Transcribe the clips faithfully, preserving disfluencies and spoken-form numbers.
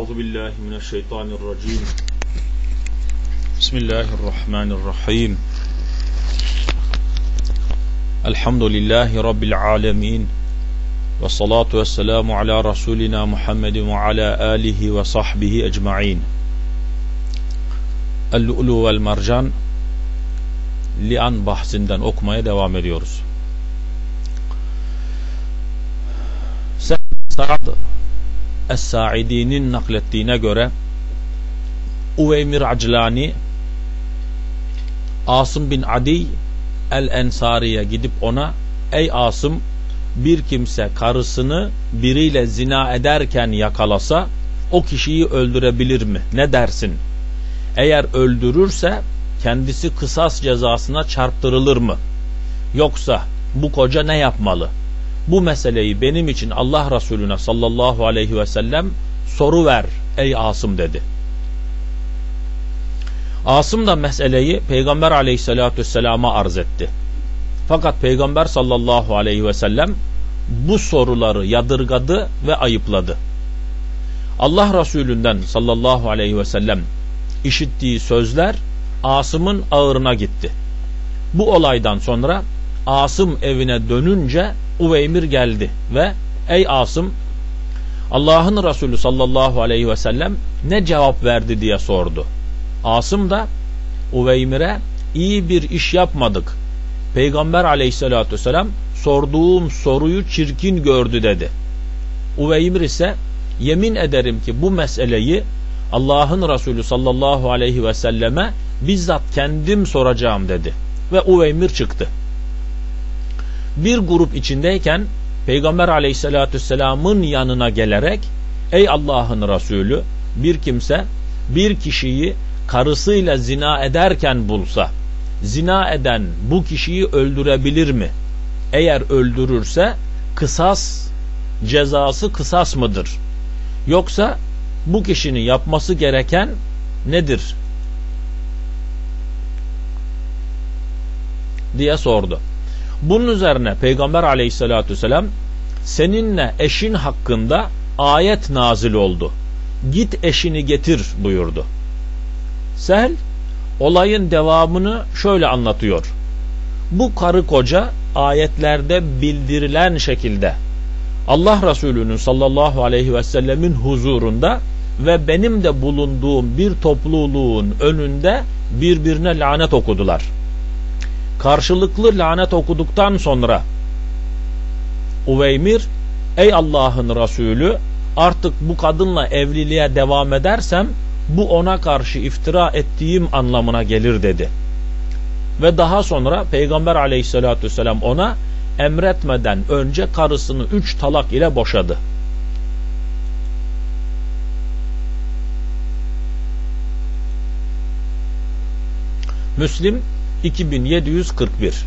Euzu billahi mineşşeytanirracim. Bismillahirrahmanirrahim. Elhamdülillahi rabbil alamin. Ve salatu vesselamu ala rasulina Muhammedin ve ala alihi ve sahbihi ecmaîn. El-Lu'lu vel Mercan Li'an bahsinden okumaya devam ediyoruz. Sa'd Es-Sa'idi'nin naklettiğine göre Uveymir Aclani Asım bin Adi el-Ensari'ye gidip ona, ey Asım, bir kimse karısını biriyle zina ederken yakalasa o kişiyi öldürebilir mi? Ne dersin? Eğer öldürürse kendisi kısas cezasına çarptırılır mı? Yoksa bu koca ne yapmalı? Bu meseleyi benim için Allah Resulüne sallallahu aleyhi ve sellem soru ver ey Asım dedi. Asım da meseleyi Peygamber aleyhissalatü vesselama arz etti. Fakat Peygamber sallallahu aleyhi ve sellem bu soruları yadırgadı ve ayıpladı. Allah Resulünden sallallahu aleyhi ve sellem işittiği sözler Asım'ın ağırına gitti. Bu olaydan sonra Asım evine dönünce Uveymir geldi ve ey Asım, Allah'ın Resulü sallallahu aleyhi ve sellem ne cevap verdi diye sordu. Asım da Uveymir'e iyi bir iş yapmadık. Peygamber aleyhissalatü vesselam sorduğum soruyu çirkin gördü dedi. Uveymir ise yemin ederim ki bu meseleyi Allah'ın Resulü sallallahu aleyhi ve selleme bizzat kendim soracağım dedi. Ve Uveymir çıktı. Bir grup içindeyken Peygamber aleyhissalatü vesselamın yanına gelerek, ey Allah'ın Resulü, bir kimse bir kişiyi karısıyla zina ederken bulsa, zina eden bu kişiyi öldürebilir mi? Eğer öldürürse kısas cezası kısas mıdır? Yoksa bu kişinin yapması gereken nedir? Diye sordu. Bunun üzerine Peygamber aleyhissalatü vesselam, seninle eşin hakkında ayet nazil oldu. Git eşini getir buyurdu. Sehl olayın devamını şöyle anlatıyor. Bu karı koca ayetlerde bildirilen şekilde Allah Resulü'nün sallallahu aleyhi ve sellemin huzurunda ve benim de bulunduğum bir topluluğun önünde birbirine lanet okudular. Karşılıklı lanet okuduktan sonra Uveymir, ey Allah'ın Resulü, artık bu kadınla evliliğe devam edersem bu ona karşı iftira ettiğim anlamına gelir dedi. Ve daha sonra Peygamber aleyhissalatü vesselam ona emretmeden önce karısını üç talak ile boşadı. Müslim iki bin yedi yüz kırk bir.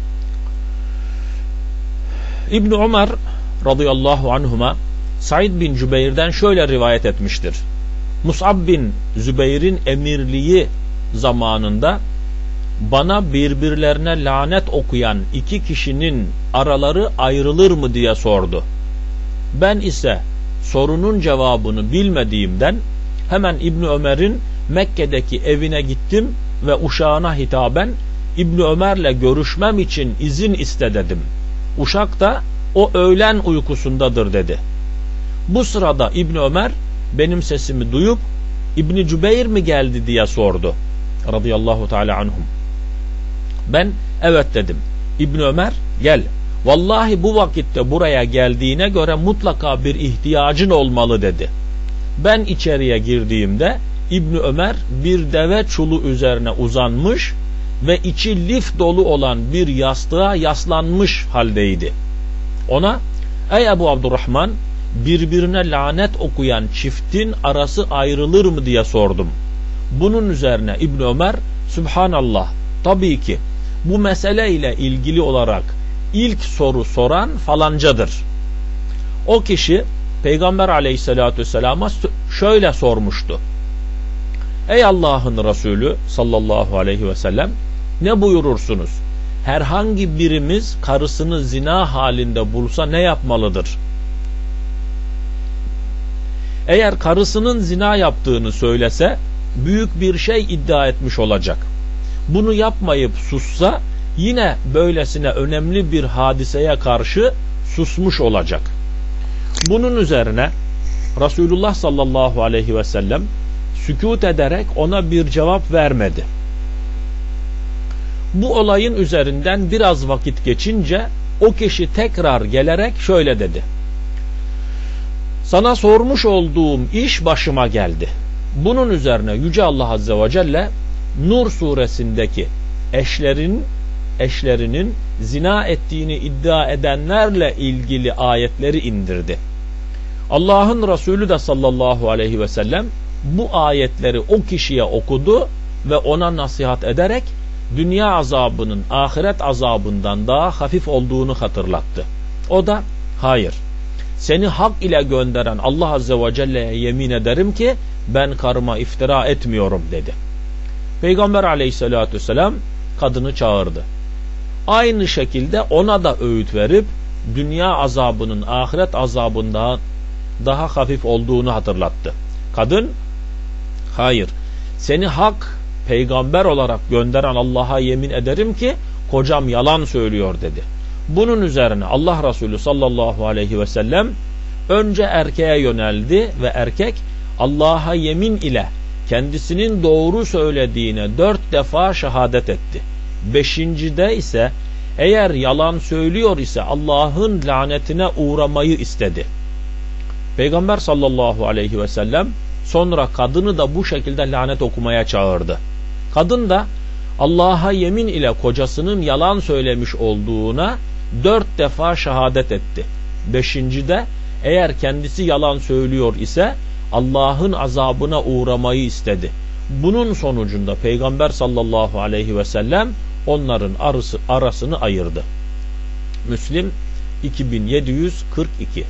İbn Ömer radıyallahu anhuma Said bin Cübeyr'den şöyle rivayet etmiştir. Mus'ab bin Zübeyr'in emirliği zamanında bana birbirlerine lanet okuyan iki kişinin araları ayrılır mı diye sordu. Ben ise sorunun cevabını bilmediğimden hemen İbn Ömer'in Mekke'deki evine gittim ve uşağına hitaben İbn Ömer'le görüşmem için izin iste dedim. Uşak da o öğlen uykusundadır dedi. Bu sırada İbn Ömer benim sesimi duyup İbn Cübeyr mi geldi diye sordu. Radıyallahu teala anhum. Ben evet dedim. İbn Ömer gel. Vallahi bu vakitte buraya geldiğine göre mutlaka bir ihtiyacın olmalı dedi. Ben içeriye girdiğimde İbn Ömer bir deve çulu üzerine uzanmış ve içi lif dolu olan bir yastığa yaslanmış haldeydi. Ona, ey Ebu Abdurrahman, birbirine lanet okuyan çiftin arası ayrılır mı diye sordum. Bunun üzerine İbn Ömer, Sübhanallah, tabii ki bu mesele ile ilgili olarak ilk soru soran falancadır. O kişi Peygamber aleyhissalatü vesselama şöyle sormuştu. Ey Allah'ın Resulü sallallahu aleyhi ve sellem, ne buyurursunuz? Herhangi birimiz karısını zina halinde bulsa ne yapmalıdır? eğer karısının zina yaptığını söylese büyük bir şey iddia etmiş olacak. Bunu yapmayıp sussa yine böylesine önemli bir hadiseye karşı susmuş olacak. Bunun üzerine Resulullah sallallahu aleyhi ve sellem sükût ederek ona bir cevap vermedi. Bu olayın üzerinden biraz vakit geçince o kişi tekrar gelerek şöyle dedi: sana sormuş olduğum iş başıma geldi. Bunun üzerine Yüce Allah Azze ve Celle Nur suresindeki eşlerin eşlerinin zina ettiğini iddia edenlerle ilgili ayetleri indirdi. Allah'ın Resulü de sallallahu aleyhi ve sellem bu ayetleri o kişiye okudu ve ona nasihat ederek dünya azabının ahiret azabından daha hafif olduğunu hatırlattı. O da hayır, seni hak ile gönderen Allah Azze ve Celle'ye yemin ederim ki ben karıma iftira etmiyorum dedi. Peygamber aleyhissalatü vesselam kadını çağırdı. Aynı şekilde ona da öğüt verip dünya azabının ahiret azabından daha hafif olduğunu hatırlattı. Kadın hayır, seni hak peygamber olarak gönderen Allah'a yemin ederim ki kocam yalan söylüyor dedi. Bunun üzerine Allah Resulü sallallahu aleyhi ve sellem önce erkeğe yöneldi ve erkek Allah'a yemin ile kendisinin doğru söylediğine dört defa şehadet etti. Beşincide ise eğer yalan söylüyor ise Allah'ın lanetine uğramayı istedi. Peygamber sallallahu aleyhi ve sellem sonra kadını da bu şekilde lanet okumaya çağırdı. Kadın da Allah'a yemin ile kocasının yalan söylemiş olduğuna dört defa şehadet etti. Beşincide eğer kendisi yalan söylüyor ise Allah'ın azabına uğramayı istedi. Bunun sonucunda Peygamber sallallahu aleyhi ve sellem onların arası, arasını ayırdı. Müslim iki bin yedi yüz kırk iki.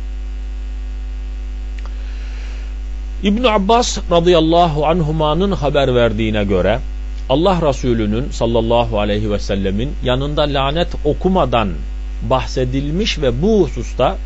İbn Abbas radıyallahu anhumanın haber verdiğine göre Allah Resulü'nün sallallahu aleyhi ve sellemin yanında lanet okumadan bahsedilmiş ve bu hususta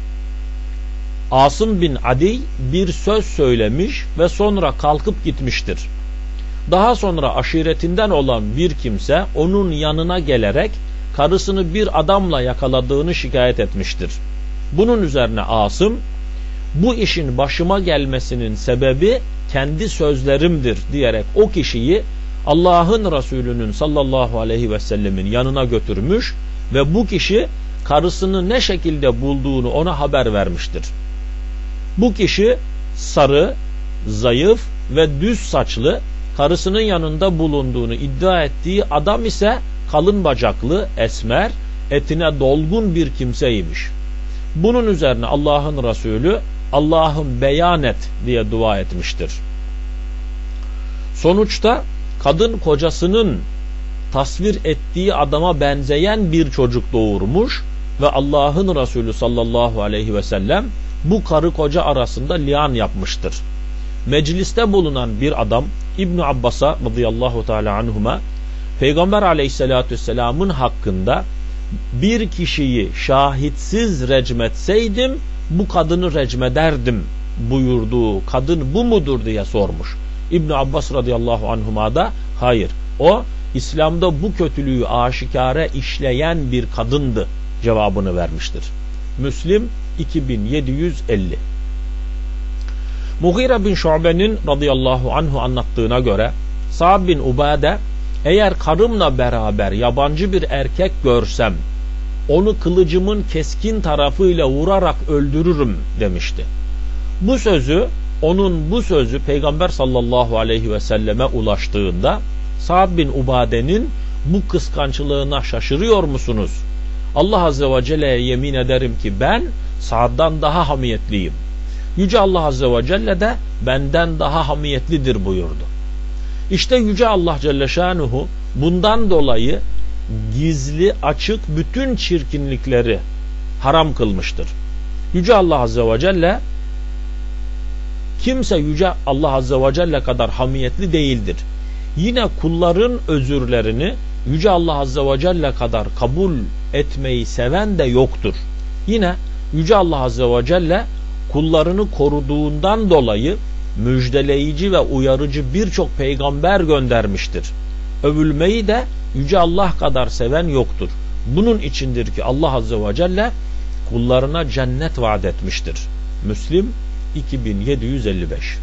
Asım bin Adi bir söz söylemiş ve sonra kalkıp gitmiştir. Daha sonra aşiretinden olan bir kimse onun yanına gelerek karısını bir adamla yakaladığını şikayet etmiştir. Bunun üzerine Asım, bu işin başıma gelmesinin sebebi kendi sözlerimdir diyerek o kişiyi Allah'ın Resulü'nün sallallahu aleyhi ve sellemin yanına götürmüş ve bu kişi karısını ne şekilde bulduğunu ona haber vermiştir. Bu kişi sarı, zayıf ve düz saçlı, karısının yanında bulunduğunu iddia ettiği adam ise kalın bacaklı, esmer, etine dolgun bir kimseymiş. Bunun üzerine Allah'ın Resulü Allah'ım beyan et diye dua etmiştir. Sonuçta kadın kocasının tasvir ettiği adama benzeyen bir çocuk doğurmuş ve Allah'ın Resulü sallallahu aleyhi ve sellem bu karı koca arasında lian yapmıştır. Mecliste bulunan bir adam İbn Abbas'a radıyallahu teala anhuma Peygamber aleyhissalatü vesselamın hakkında bir kişiyi şahitsiz recmetseydim bu kadını recmederdim buyurduğu kadın bu mudur diye sormuş. İbn Abbas radıyallahu anhuma da hayır, o İslam'da bu kötülüğü aşikare işleyen bir kadındı cevabını vermiştir. Müslim iki bin yedi yüz elli. Mughire bin Şube'nin radıyallahu anhu anlattığına göre Sa'd bin Ubade eğer karımla beraber yabancı bir erkek görsem onu kılıcımın keskin tarafıyla vurarak öldürürüm demişti. Bu sözü onun bu sözü Peygamber sallallahu aleyhi ve selleme ulaştığında Sa'd bin Ubade'nin bu kıskançlığına şaşırıyor musunuz? Allah Azze ve Celle'ye yemin ederim ki ben Sa'd'dan daha hamiyetliyim. Yüce Allah Azze ve Celle de benden daha hamiyetlidir buyurdu. İşte Yüce Allah Celle Şanuhu bundan dolayı gizli açık bütün çirkinlikleri haram kılmıştır. Yüce Allah Azze ve Celle kimse Yüce Allah Azze ve Celle kadar hamiyetli değildir. Yine kulların özürlerini Yüce Allah Azze ve Celle kadar kabul etmeyi seven de yoktur. Yine Yüce Allah Azze ve Celle kullarını koruduğundan dolayı müjdeleyici ve uyarıcı birçok peygamber göndermiştir. Övülmeyi de Yüce Allah kadar seven yoktur. Bunun içindir ki Allah Azze ve Celle kullarına cennet vaat etmiştir. Müslim iki bin yedi yüz elli beş.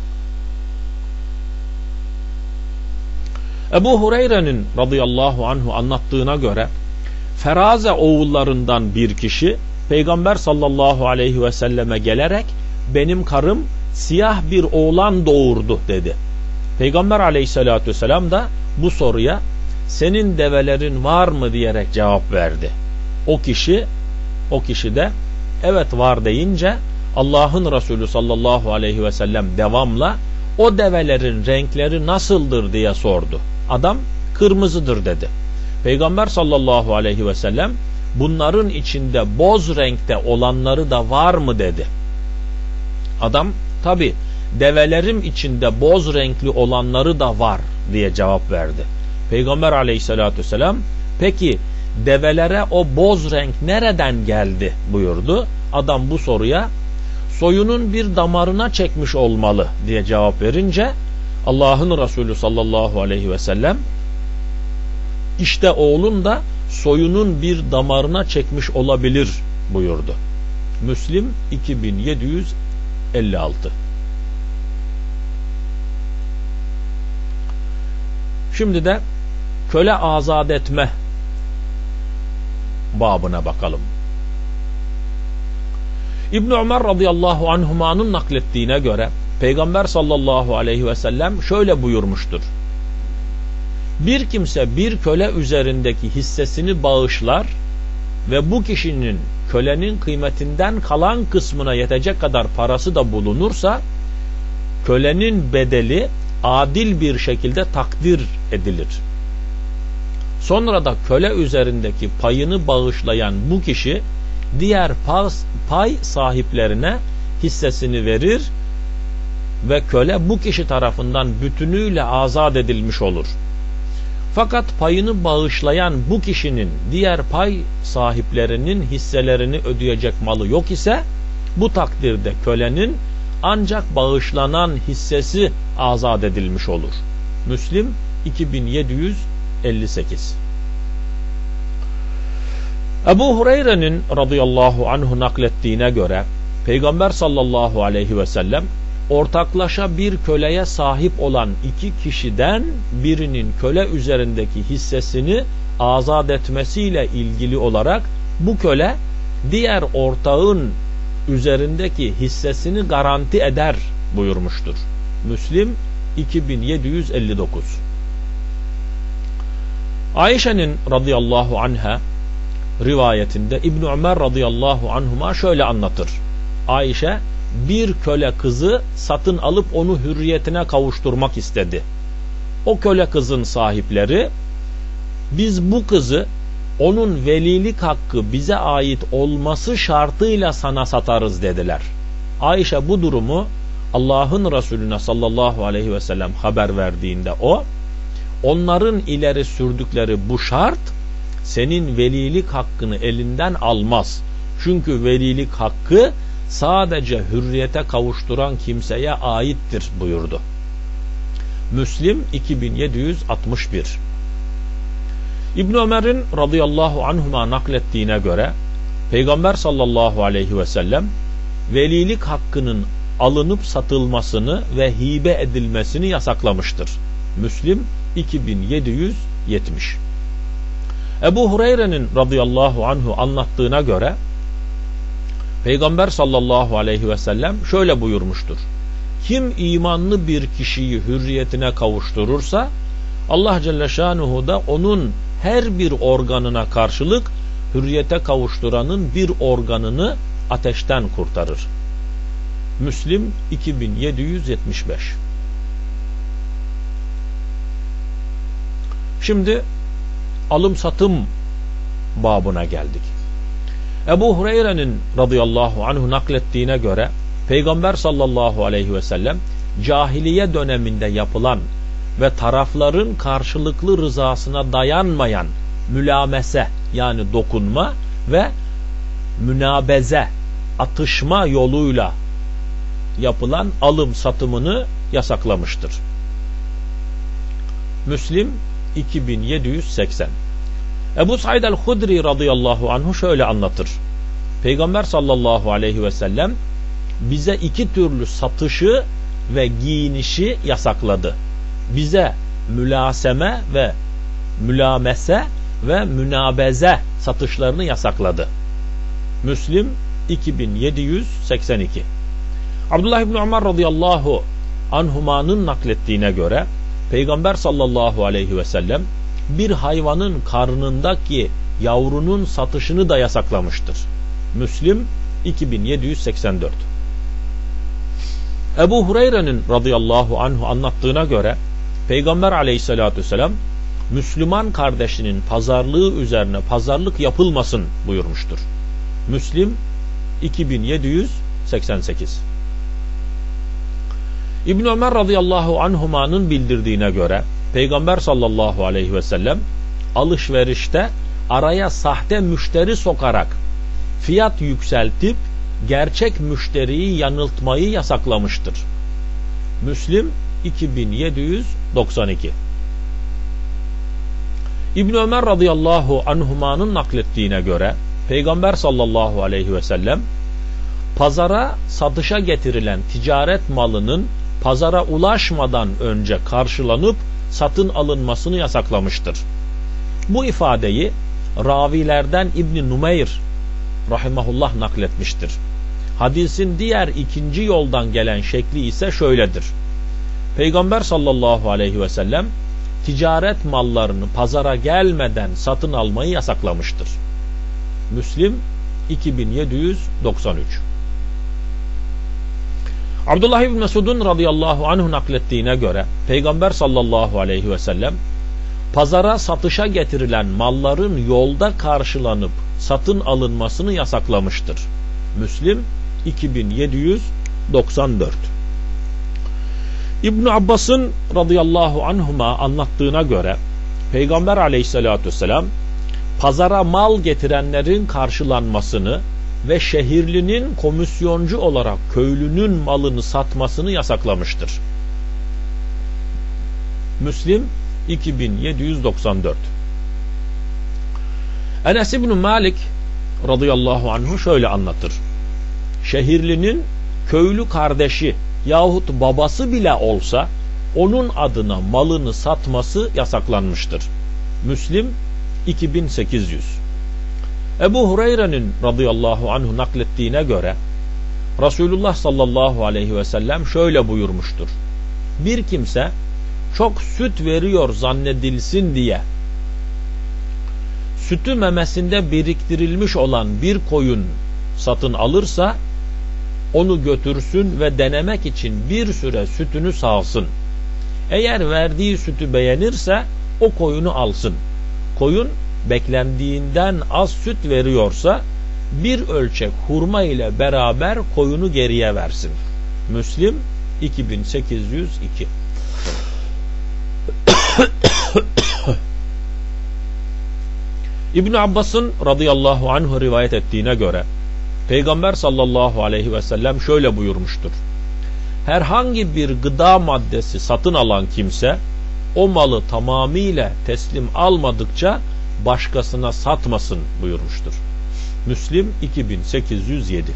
Ebu Hureyre'nin radıyallahu anhu anlattığına göre Feraze oğullarından bir kişi Peygamber sallallahu aleyhi ve selleme gelerek benim karım siyah bir oğlan doğurdu dedi. Peygamber aleyhissalatü vesselam da bu soruya senin develerin var mı diyerek cevap verdi. O kişi o kişi de evet var deyince Allah'ın Resulü sallallahu aleyhi ve sellem devamla o develerin renkleri nasıldır diye sordu. Adam kırmızıdır dedi. Peygamber sallallahu aleyhi ve sellem bunların içinde boz renkte olanları da var mı dedi. Adam tabi develerim içinde boz renkli olanları da var diye cevap verdi. Peygamber aleyhissalatü vesselam peki develere o boz renk nereden geldi buyurdu. Adam bu soruya soyunun bir damarına çekmiş olmalı diye cevap verince Allah'ın Resulü sallallahu aleyhi ve sellem işte oğlun da soyunun bir damarına çekmiş olabilir buyurdu. Müslim iki bin yedi yüz elli altı. Şimdi de köle azat etme babına bakalım. İbn Ömer radıyallahu anhuma'nın naklettiğine göre Peygamber sallallahu aleyhi ve sellem şöyle buyurmuştur. Bir kimse bir köle üzerindeki hissesini bağışlar ve bu kişinin kölenin kıymetinden kalan kısmına yetecek kadar parası da bulunursa kölenin bedeli adil bir şekilde takdir edilir. Sonra da köle üzerindeki payını bağışlayan bu kişi diğer pay sahiplerine hissesini verir ve köle bu kişi tarafından bütünüyle azat edilmiş olur. Fakat payını bağışlayan bu kişinin diğer pay sahiplerinin hisselerini ödeyecek malı yok ise bu takdirde kölenin ancak bağışlanan hissesi azat edilmiş olur. Müslim iki bin yedi yüz elli sekiz. Ebu Hureyre'nin radıyallahu anhu naklettiğine göre Peygamber sallallahu aleyhi ve sellem ortaklaşa bir köleye sahip olan iki kişiden birinin köle üzerindeki hissesini azat etmesiyle ilgili olarak bu köle diğer ortağın üzerindeki hissesini garanti eder buyurmuştur. Müslim iki bin yedi yüz elli dokuz. Ayşe'nin radıyallahu anha rivayetinde İbn Ömer radıyallahu anhuma şöyle anlatır. Ayşe bir köle kızı satın alıp onu hürriyetine kavuşturmak istedi. O köle kızın sahipleri biz bu kızı onun velilik hakkı bize ait olması şartıyla sana satarız dediler. Ayşe bu durumu Allah'ın Resulüne sallallahu aleyhi ve sellem haber verdiğinde o onların ileri sürdükleri bu şart senin velilik hakkını elinden almaz. Çünkü velilik hakkı sadece hürriyete kavuşturan kimseye aittir buyurdu. Müslim iki bin yedi yüz altmış bir. İbn Ömer'in radıyallahu anhuma naklettiğine göre Peygamber sallallahu aleyhi ve sellem velilik hakkının alınıp satılmasını ve hibe edilmesini yasaklamıştır. Müslim iki bin yedi yüz yetmiş. Ebu Hureyre'nin radıyallahu anhu anlattığına göre Peygamber sallallahu aleyhi ve sellem şöyle buyurmuştur. Kim imanlı bir kişiyi hürriyetine kavuşturursa Allah Celle Şanuhu da onun her bir organına karşılık hürriyete kavuşturanın bir organını ateşten kurtarır. Müslim iki bin yedi yüz yetmiş beş. Şimdi alım satım babına geldik. Ebu Hureyre'nin radıyallahu anhu naklettiğine göre Peygamber sallallahu aleyhi ve sellem cahiliye döneminde yapılan ve tarafların karşılıklı rızasına dayanmayan mülamese yani dokunma ve münabeze atışma yoluyla yapılan alım satımını yasaklamıştır. Müslim iki bin yedi yüz seksen. Ebu Said el-Hudri radıyallahu anhu şöyle anlatır. Peygamber sallallahu aleyhi ve sellem bize iki türlü satışı ve giyinişi yasakladı. Bize mülaseme ve mülamese ve münabeze satışlarını yasakladı. Müslim iki bin yedi yüz seksen iki. Abdullah İbni Ömer radıyallahu anhumanın naklettiğine göre Peygamber sallallahu aleyhi ve sellem bir hayvanın karnındaki yavrunun satışını da yasaklamıştır. Müslim iki bin yedi yüz seksen dört. Ebu Hureyre'nin radıyallahu anhu anlattığına göre Peygamber aleyhissalatü vesselam Müslüman kardeşinin pazarlığı üzerine pazarlık yapılmasın buyurmuştur. Müslim iki bin yedi yüz seksen sekiz. İbn Ömer radıyallahu anhumanın bildirdiğine göre Peygamber sallallahu aleyhi ve sellem alışverişte araya sahte müşteri sokarak fiyat yükseltip gerçek müşteriyi yanıltmayı yasaklamıştır. Müslim iki bin yedi yüz doksan iki. İbn Ömer radıyallahu anhumanın naklettiğine göre Peygamber sallallahu aleyhi ve sellem pazara satışa getirilen ticaret malının pazara ulaşmadan önce karşılanıp satın alınmasını yasaklamıştır. Bu ifadeyi ravilerden İbn Numeyr rahimahullah nakletmiştir. Hadisin diğer ikinci yoldan gelen şekli ise şöyledir. Peygamber sallallahu aleyhi ve sellem ticaret mallarını pazara gelmeden satın almayı yasaklamıştır. Müslim iki bin yedi yüz doksan üç. Abdullah İbni Mesud'un radıyallahu anhu naklettiğine göre Peygamber sallallahu aleyhi ve sellem pazara satışa getirilen malların yolda karşılanıp satın alınmasını yasaklamıştır. Müslim iki bin yedi yüz doksan dört. İbn Abbas'ın radıyallahu anhuma anlattığına göre Peygamber aleyhissalatü vesselam pazara mal getirenlerin karşılanmasını ve şehirlinin komisyoncu olarak köylünün malını satmasını yasaklamıştır. Müslim iki bin yedi yüz doksan dört. Enes İbn Malik radıyallahu anhu şöyle anlatır. Şehirlinin köylü kardeşi yahut babası bile olsa onun adına malını satması yasaklanmıştır. Müslim iki bin sekiz yüz. Ebu Hureyre'nin radıyallahu anhu naklettiğine göre Resulullah sallallahu aleyhi ve sellem şöyle buyurmuştur. Bir kimse çok süt veriyor zannedilsin diye sütü memesinde biriktirilmiş olan bir koyun satın alırsa onu götürsün ve denemek için bir süre sütünü sağsın. Eğer verdiği sütü beğenirse o koyunu alsın. Koyun beklendiğinden az süt veriyorsa bir ölçek hurma ile beraber koyunu geriye versin. Müslim iki bin sekiz yüz iki. İbn Abbas'ın radıyallahu anhu rivayet ettiğine göre Peygamber sallallahu aleyhi ve sellem şöyle buyurmuştur. Herhangi bir gıda maddesi satın alan kimse o malı tamamıyla teslim almadıkça başkasına satmasın buyurmuştur. Müslim iki bin sekiz yüz yedi.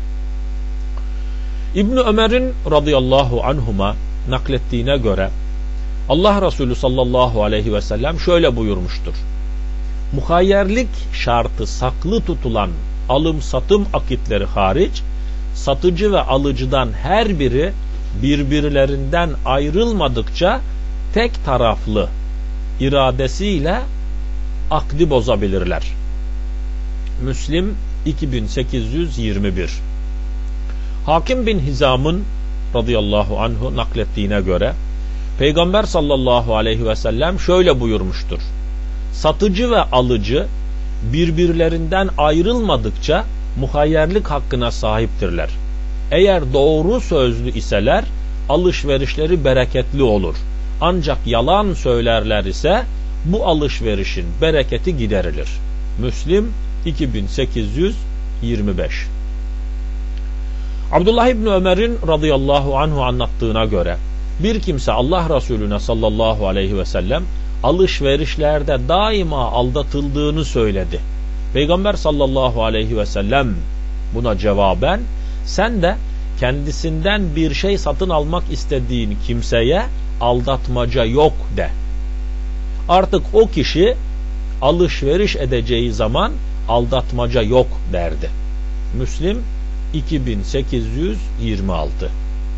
İbn Ömer'in radıyallahu anhuma naklettiğine göre Allah Resulü sallallahu aleyhi ve sellem şöyle buyurmuştur. Muhayyerlik şartı saklı tutulan alım satım akitleri hariç satıcı ve alıcıdan her biri birbirlerinden ayrılmadıkça tek taraflı iradesiyle akdi bozabilirler. Müslim iki bin sekiz yüz yirmi bir. Hakim bin Hizam'ın radıyallahu anhu naklettiğine göre Peygamber sallallahu aleyhi ve sellem şöyle buyurmuştur. Satıcı ve alıcı birbirlerinden ayrılmadıkça muhayyerlik hakkına sahiptirler. Eğer doğru sözlü iseler alışverişleri bereketli olur. Ancak yalan söylerler ise bu alışverişin bereketi giderilir. Müslim iki bin sekiz yüz yirmi beş. Abdullah İbni Ömer'in radıyallahu anhu anlattığına göre bir kimse Allah Resulüne sallallahu aleyhi ve sellem alışverişlerde daima aldatıldığını söyledi. Peygamber sallallahu aleyhi ve sellem buna cevaben sen de kendisinden bir şey satın almak istediğin kimseye aldatmaca yok de. Artık o kişi alışveriş edeceği zaman aldatmaca yok derdi. Müslim iki bin sekiz yüz yirmi altı.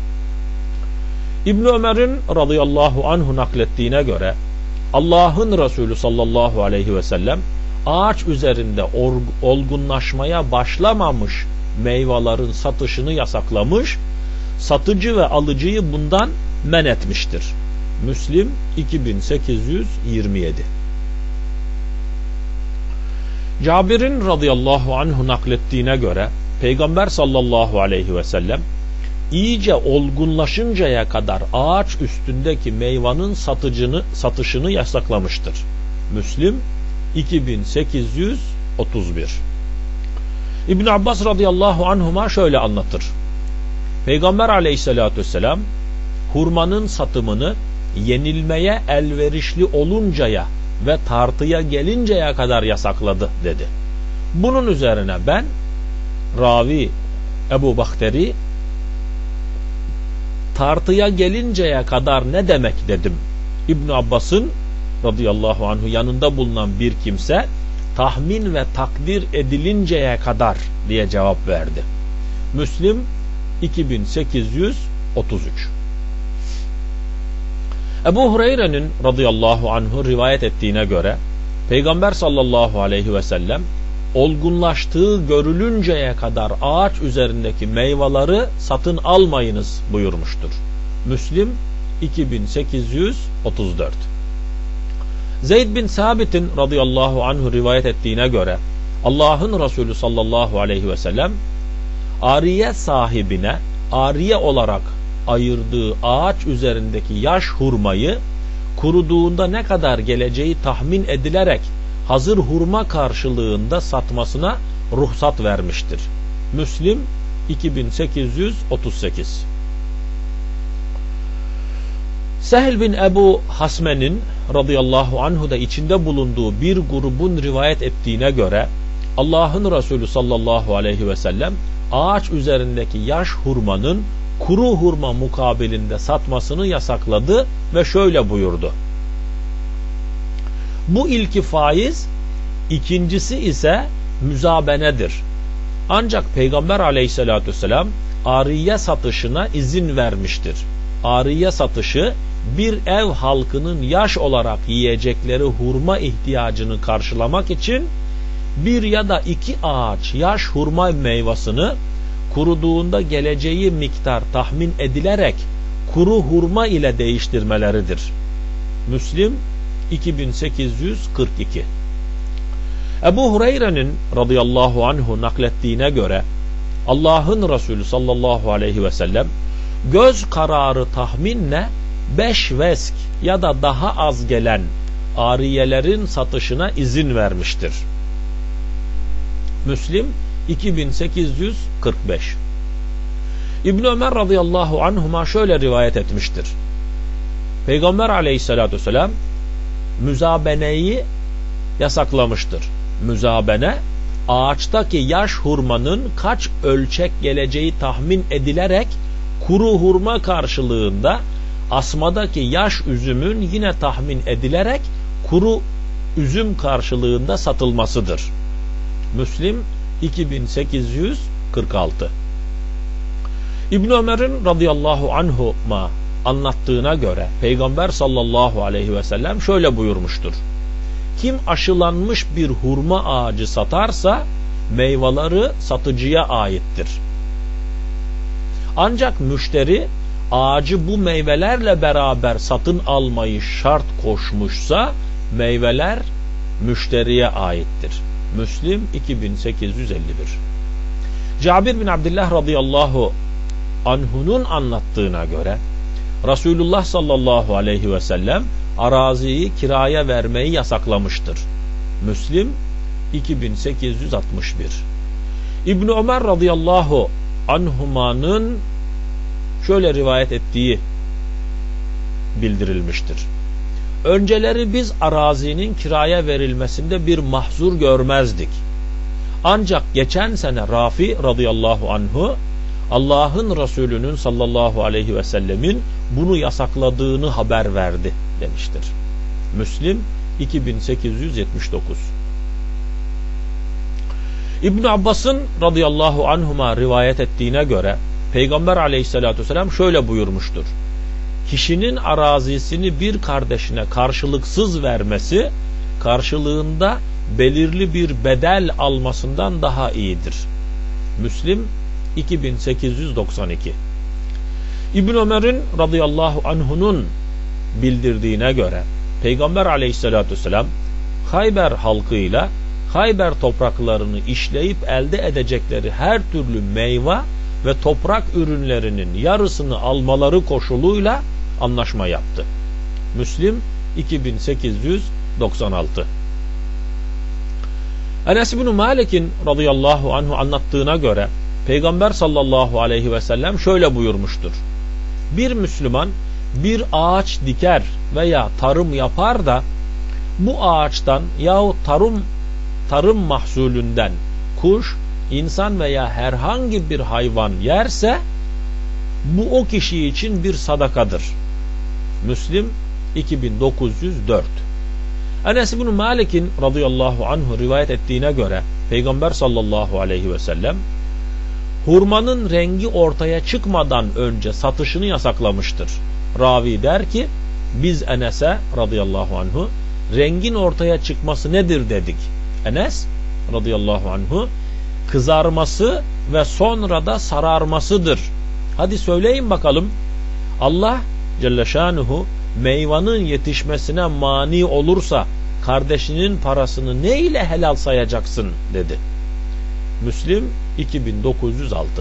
İbn Ömer'in radıyallahu anhu naklettiğine göre Allah'ın Resulü sallallahu aleyhi ve sellem ağaç üzerinde olgunlaşmaya başlamamış meyvelerin satışını yasaklamış, satıcı ve alıcıyı bundan men etmiştir. Müslim iki bin sekiz yüz yirmi yedi. Cabir'in radıyallahu anhu naklettiğine göre Peygamber sallallahu aleyhi ve sellem iyice olgunlaşıncaya kadar ağaç üstündeki meyvanın satıcını, satışını yasaklamıştır. Müslim iki bin sekiz yüz otuz bir. İbn Abbas radıyallahu anhuma şöyle anlatır. Peygamber aleyhissalatü vesselam hurmanın satımını yenilmeye elverişli oluncaya ve tartıya gelinceye kadar yasakladı dedi. Bunun üzerine ben ravi Ebu Bakteri tartıya gelinceye kadar ne demek dedim. İbn Abbas'ın radıyallahu anhu yanında bulunan bir kimse tahmin ve takdir edilinceye kadar diye cevap verdi. Müslim iki bin sekiz yüz otuz üç. Ebu Hureyre'nin radıyallahu anhu rivayet ettiğine göre Peygamber sallallahu aleyhi ve sellem olgunlaştığı görülünceye kadar ağaç üzerindeki meyveleri satın almayınız buyurmuştur. Müslim iki bin sekiz yüz otuz dört. Zeyd bin Sabit'in radıyallahu anhu rivayet ettiğine göre Allah'ın Resulü sallallahu aleyhi ve sellem ariye sahibine ariye olarak ayırdığı ağaç üzerindeki yaş hurmayı kuruduğunda ne kadar geleceği tahmin edilerek hazır hurma karşılığında satmasına ruhsat vermiştir. Müslim iki bin sekiz yüz otuz sekiz. Sehl bin Ebu Hasme'nin radıyallahu anhu da içinde bulunduğu bir grubun rivayet ettiğine göre Allah'ın Resulü sallallahu aleyhi ve sellem ağaç üzerindeki yaş hurmanın kuru hurma mukabilinde satmasını yasakladı ve şöyle buyurdu. Bu ilki faiz, ikincisi ise müzabenedir. Ancak Peygamber aleyhissalatü vesselam ariye satışına izin vermiştir. Ariye satışı bir ev halkının yaş olarak yiyecekleri hurma ihtiyacını karşılamak için bir ya da iki ağaç yaş hurma meyvasını kuruduğunda geleceği miktar tahmin edilerek kuru hurma ile değiştirmeleridir. Müslim iki bin sekiz yüz kırk iki. Ebu Hureyre'nin radıyallahu anhu naklettiğine göre Allah'ın Resulü sallallahu aleyhi ve sellem göz kararı tahminle beş vesk ya da daha az gelen ariyelerin satışına izin vermiştir. Müslim iki bin sekiz yüz kırk beş. İbn Ömer radıyallahu anhuma şöyle rivayet etmiştir. Peygamber aleyhissalatü vesselam müzabeneyi yasaklamıştır. Müzabene ağaçtaki yaş hurmanın kaç ölçek geleceği tahmin edilerek kuru hurma karşılığında asmadaki yaş üzümün yine tahmin edilerek kuru üzüm karşılığında satılmasıdır. Müslim iki bin sekiz yüz kırk altı. İbn Ömer'in radıyallahu anhuma anlattığına göre Peygamber sallallahu aleyhi ve sellem şöyle buyurmuştur. Kim aşılanmış bir hurma ağacı satarsa meyveleri satıcıya aittir. Ancak müşteri ağacı bu meyvelerle beraber satın almayı şart koşmuşsa meyveler müşteriye aittir. Müslim iki bin sekiz yüz elli bir. Cabir bin Abdullah radıyallahu anhu'nun anlattığına göre Resulullah sallallahu aleyhi ve sellem araziyi kiraya vermeyi yasaklamıştır. Müslim iki bin sekiz yüz altmış bir. İbn Ömer radıyallahu anhuma'nın şöyle rivayet ettiği bildirilmiştir. Önceleri biz arazinin kiraya verilmesinde bir mahzur görmezdik. Ancak geçen sene Rafi radıyallahu anhu Allah'ın Resulü'nün sallallahu aleyhi ve sellemin bunu yasakladığını haber verdi demiştir. Müslim iki bin sekiz yüz yetmiş dokuz. İbn Abbas'ın radıyallahu anhuma rivayet ettiğine göre Peygamber aleyhissalatü vesselam şöyle buyurmuştur. Kişinin arazisini bir kardeşine karşılıksız vermesi karşılığında belirli bir bedel almasından daha iyidir. Müslim iki bin sekiz yüz doksan iki. İbn Ömer'in radıyallahu anhunun bildirdiğine göre Peygamber aleyhissalatü vesselam Hayber halkıyla Hayber topraklarını işleyip elde edecekleri her türlü meyve ve toprak ürünlerinin yarısını almaları koşuluyla anlaşma yaptı. Müslim iki bin sekiz yüz doksan altı. Enes bin Malik'in radıyallahu anhu anlattığına göre Peygamber sallallahu aleyhi ve sellem şöyle buyurmuştur. Bir Müslüman bir ağaç diker veya tarım yapar da bu ağaçtan yahut tarım tarım mahsulünden kuş, insan veya herhangi bir hayvan yerse bu o kişi için bir sadakadır. Müslim iki bin dokuz yüz dört. Enes bin Malik'in radıyallahu anhu rivayet ettiğine göre Peygamber sallallahu aleyhi ve sellem hurmanın rengi ortaya çıkmadan önce satışını yasaklamıştır. Ravi der ki biz Enes'e radıyallahu anhu rengin ortaya çıkması nedir dedik. Enes radıyallahu anhu kızarması ve sonra da sararmasıdır. Hadi söyleyin bakalım. Allah Celle Şanuhu meyvanın yetişmesine mani olursa kardeşinin parasını ne ile helal sayacaksın dedi. Müslim iki bin dokuz yüz altı.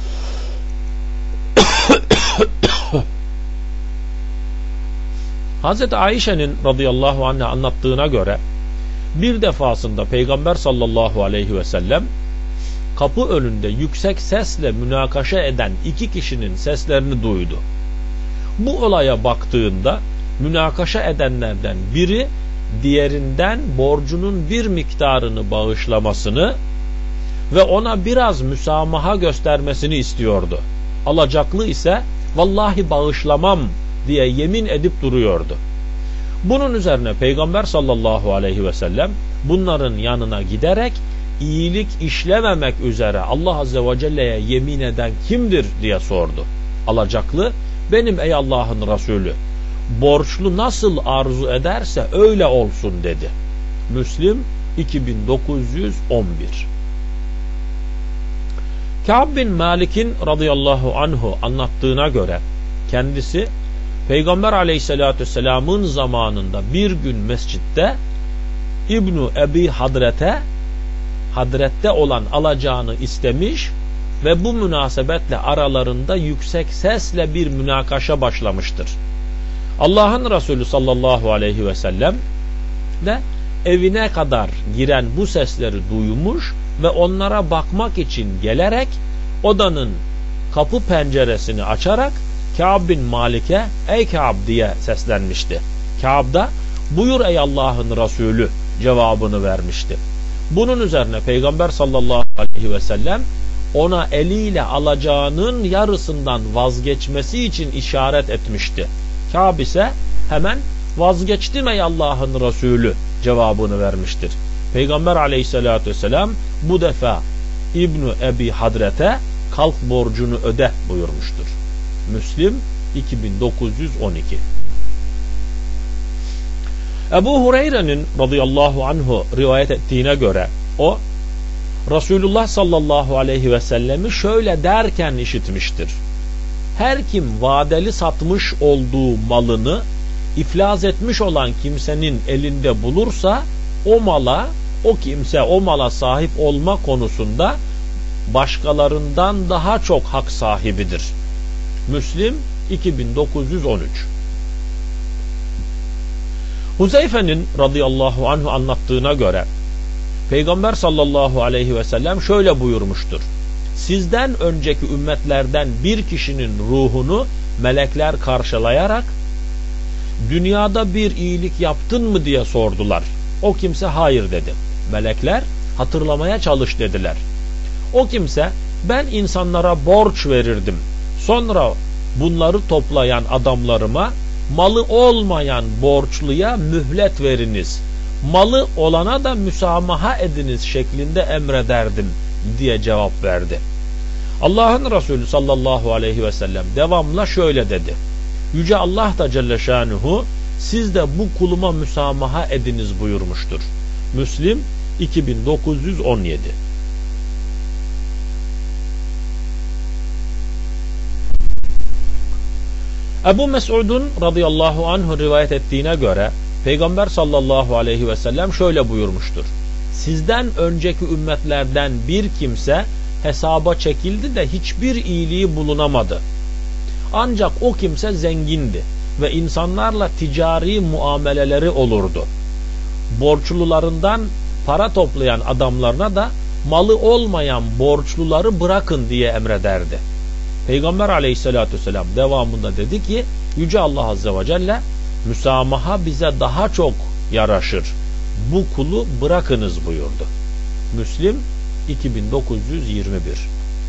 Hazreti Ayşe'nin radıyallahu anh'a anlattığına göre bir defasında Peygamber sallallahu aleyhi ve sellem kapı önünde yüksek sesle münakaşa eden iki kişinin seslerini duydu. Bu olaya baktığında münakaşa edenlerden biri diğerinden borcunun bir miktarını bağışlamasını ve ona biraz müsamaha göstermesini istiyordu. Alacaklı ise vallahi bağışlamam diye yemin edip duruyordu. Bunun üzerine Peygamber sallallahu aleyhi ve sellem bunların yanına giderek iyilik işlememek üzere Allah azze ve celle'ye yemin eden kimdir diye sordu. Alacaklı benim ey Allah'ın Resulü, borçlu nasıl arzu ederse öyle olsun dedi. Müslim iki bin dokuz yüz on bir. Ka'b bin Malik'in radıyallahu anhu anlattığına göre kendisi Peygamber aleyhissalatü vesselamın zamanında bir gün mescitte İbn-i Ebi Hadret'e Hadret'te olan alacağını istemiş ve bu münasebetle aralarında yüksek sesle bir münakaşa başlamıştır. Allah'ın Resulü sallallahu aleyhi ve sellem de evine kadar giren bu sesleri duymuş ve onlara bakmak için gelerek odanın kapı penceresini açarak Ka'b bin Malik'e ey Ka'b diye seslenmişti. Ka'b da buyur ey Allah'ın Resulü cevabını vermişti. Bunun üzerine Peygamber sallallahu aleyhi ve sellem ona eliyle alacağının yarısından vazgeçmesi için işaret etmişti. Ka'b ise hemen vazgeçtim ey Allah'ın Resulü cevabını vermiştir. Peygamber aleyhissalatü vesselam bu defa İbn-i Ebi Hadret'e kalk borcunu öde buyurmuştur. Müslim iki bin dokuz yüz on iki. Ebu Hureyre'nin radıyallahu anhu rivayet ettiğine göre o Resulullah sallallahu aleyhi ve sellemi şöyle derken işitmiştir. Her kim vadeli satmış olduğu malını iflas etmiş olan kimsenin elinde bulursa o mala, o kimse o mala sahip olma konusunda başkalarından daha çok hak sahibidir. Müslim iki bin dokuz yüz on üç. Huzeyfe'nin radıyallahu anhu anlattığına göre Peygamber sallallahu aleyhi ve sellem şöyle buyurmuştur. sizden önceki ümmetlerden bir kişinin ruhunu melekler karşılayarak dünyada bir iyilik yaptın mı diye sordular. O kimse hayır dedi. Melekler hatırlamaya çalış dediler. O kimse ben insanlara borç verirdim. Sonra bunları toplayan adamlarıma malı olmayan borçluya mühlet veriniz. Malı olana da müsamaha ediniz şeklinde emrederdim diye cevap verdi. Allah'ın Resulü sallallahu aleyhi ve sellem devamla şöyle dedi. Yüce Allah da Celle Şanuhu siz de bu kuluma müsamaha ediniz buyurmuştur. Müslim iki bin dokuz yüz on yedi. Ebu Mes'ud'un radıyallahu anhu rivayet ettiğine göre Peygamber sallallahu aleyhi ve sellem şöyle buyurmuştur. Sizden önceki ümmetlerden bir kimse hesaba çekildi de hiçbir iyiliği bulunamadı. Ancak o kimse zengindi ve insanlarla ticari muameleleri olurdu. Borçlularından para toplayan adamlarına da malı olmayan borçluları bırakın diye emrederdi. Peygamber aleyhissalatü vesselam devamında dedi ki Yüce Allah azze ve celle müsamaha bize daha çok yaraşır. Bu kulu bırakınız buyurdu. Müslim iki bin dokuz yüz yirmi bir.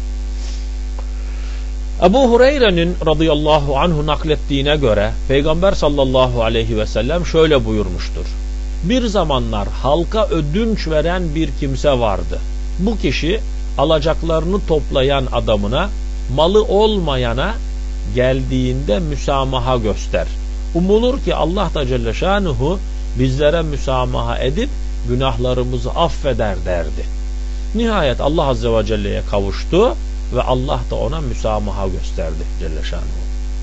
Ebu Hureyre'nin radıyallahu anhu naklettiğine göre Peygamber sallallahu aleyhi ve sellem şöyle buyurmuştur. Bir zamanlar halka ödünç veren bir kimse vardı. Bu kişi alacaklarını toplayan adamına malı olmayana geldiğinde müsamaha göster. Umulur ki Allah da Celle Şanuhu bizlere müsamaha edip günahlarımızı affeder derdi. Nihayet Allah Azze ve Celle'ye kavuştu ve Allah da ona müsamaha gösterdi Celle Şanuhu.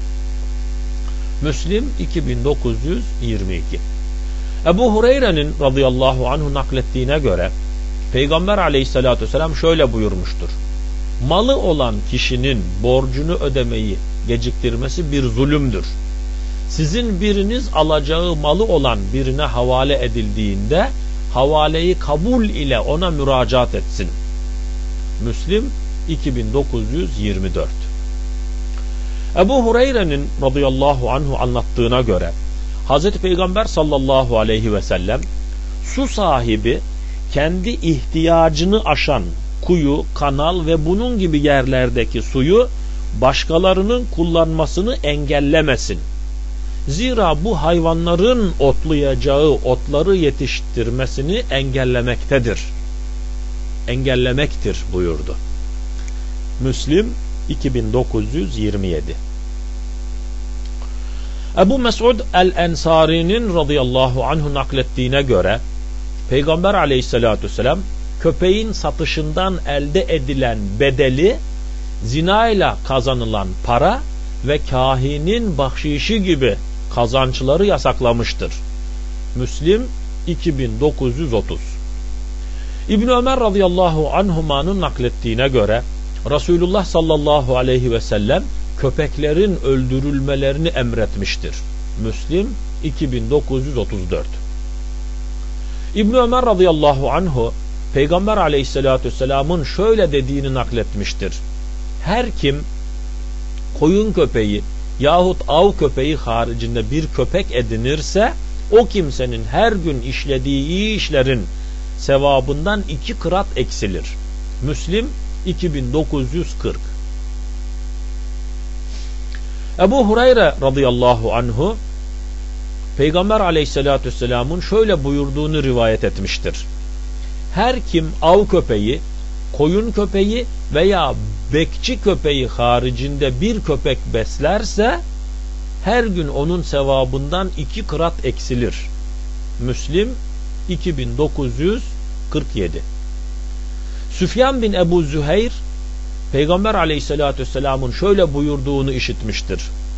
Müslim iki bin dokuz yüz yirmi iki. Ebu Hureyre'nin radıyallahu anhu naklettiğine göre Peygamber aleyhissalatü vesselam şöyle buyurmuştur. Malı olan kişinin borcunu ödemeyi geciktirmesi bir zulümdür. Sizin biriniz alacağı malı olan birine havale edildiğinde havaleyi kabul ile ona müracaat etsin. Müslim iki bin dokuz yüz yirmi dört. Ebu Hureyre'nin radıyallahu anhu anlattığına göre Hazreti Peygamber sallallahu aleyhi ve sellem su sahibi kendi ihtiyacını aşan kuyu, kanal ve bunun gibi yerlerdeki suyu başkalarının kullanmasını engellemesin. Zira bu hayvanların otlayacağı otları yetiştirmesini engellemektedir. Engellemektir buyurdu. Müslim iki bin dokuz yüz yirmi yedi. Ebu Mes'ud el-Ensari'nin radıyallahu anhu naklettiğine göre Peygamber aleyhissalatü vesselam köpeğin satışından elde edilen bedeli zinayla kazanılan para ve kahinin bahşişi gibi kazançları yasaklamıştır. Müslim iki bin dokuz yüz otuz. İbn Ömer radıyallahu anhumanın naklettiğine göre Resulullah sallallahu aleyhi ve sellem köpeklerin öldürülmelerini emretmiştir. Müslim iki bin dokuz yüz otuz dört. İbn Ömer radıyallahu anhu Peygamber aleyhissalatü vesselamın şöyle dediğini nakletmiştir. Her kim koyun köpeği yahut av köpeği haricinde bir köpek edinirse o kimsenin her gün işlediği iyi işlerin sevabından iki kırat eksilir. Müslim iki bin dokuz yüz kırk. Ebu Hureyre radıyallahu anhu Peygamber aleyhissalatü vesselamın şöyle buyurduğunu rivayet etmiştir. Her kim av köpeği, koyun köpeği veya bekçi köpeği haricinde bir köpek beslerse her gün onun sevabından iki kırat eksilir. Müslim iki bin dokuz yüz kırk yedi. Süfyan bin Ebu Züheyr Peygamber aleyhissalatü vesselamın şöyle buyurduğunu işitmiştir.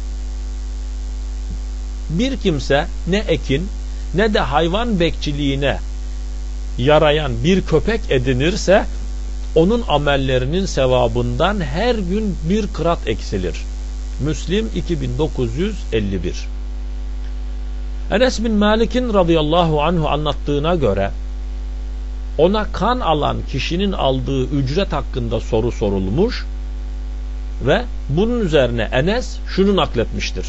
Bir kimse ne ekin ne de hayvan bekçiliğine yarayan bir köpek edinirse onun amellerinin sevabından her gün bir kırat eksilir. Müslim iki bin dokuz yüz elli bir. Enes bin Malik'in radıyallahu anhu anlattığına göre ona kan alan kişinin aldığı ücret hakkında soru sorulmuş ve bunun üzerine Enes şunu nakletmiştir.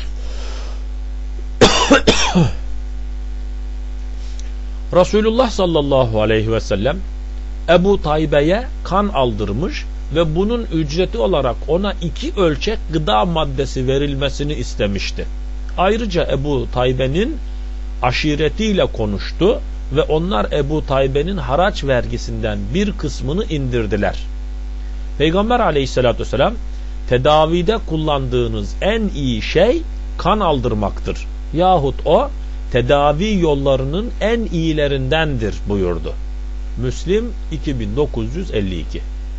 Resulullah sallallahu aleyhi ve sellem Ebu Taybe'ye kan aldırmış ve bunun ücreti olarak ona iki ölçek gıda maddesi verilmesini istemişti. Ayrıca Ebu Taybe'nin aşiretiyle konuştu ve onlar Ebu Taybe'nin haraç vergisinden bir kısmını indirdiler. Peygamber aleyhissalatü vesselam tedavide kullandığınız en iyi şey kan aldırmaktır. Yahut o tedavi yollarının en iyilerindendir buyurdu. Müslim iki bin dokuz yüz elli iki.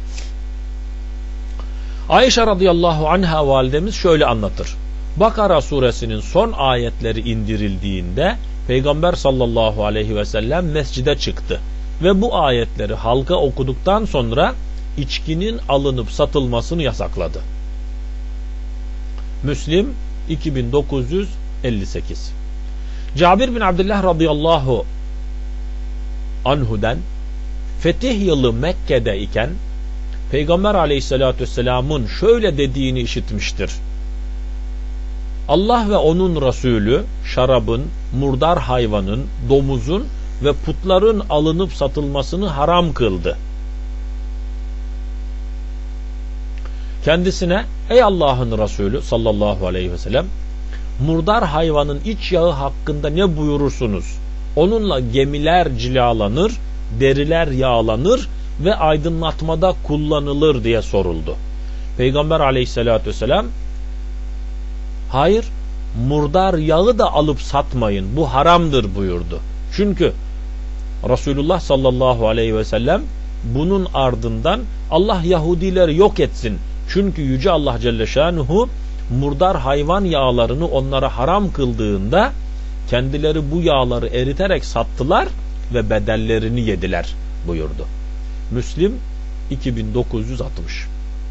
Ayşe radıyallahu anha validemiz şöyle anlatır. Bakara suresinin son ayetleri indirildiğinde Peygamber sallallahu aleyhi ve sellem mescide çıktı ve bu ayetleri halka okuduktan sonra içkinin alınıp satılmasını yasakladı. Müslim iki bin dokuz yüz elli sekiz. Cabir bin Abdullah radıyallahu anhu'den fetih yılı Mekke'de iken Peygamber aleyhissalatü vesselamın şöyle dediğini işitmiştir. Allah ve onun Resulü şarabın, murdar hayvanın, domuzun ve putların alınıp satılmasını haram kıldı. Kendisine ey Allah'ın Resulü sallallahu aleyhi ve sellem murdar hayvanın iç yağı hakkında ne buyurursunuz? Onunla gemiler cilalanır, deriler yağlanır ve aydınlatmada kullanılır diye soruldu. Peygamber aleyhissalatü vesselam hayır, murdar yağı da alıp satmayın, bu haramdır buyurdu. Çünkü Resulullah sallallahu aleyhi ve sellem bunun ardından Allah Yahudileri yok etsin. Çünkü Yüce Allah Celle Şanuhu murdar hayvan yağlarını onlara haram kıldığında kendileri bu yağları eriterek sattılar ve bedellerini yediler buyurdu. Müslim iki bin dokuz yüz altmış.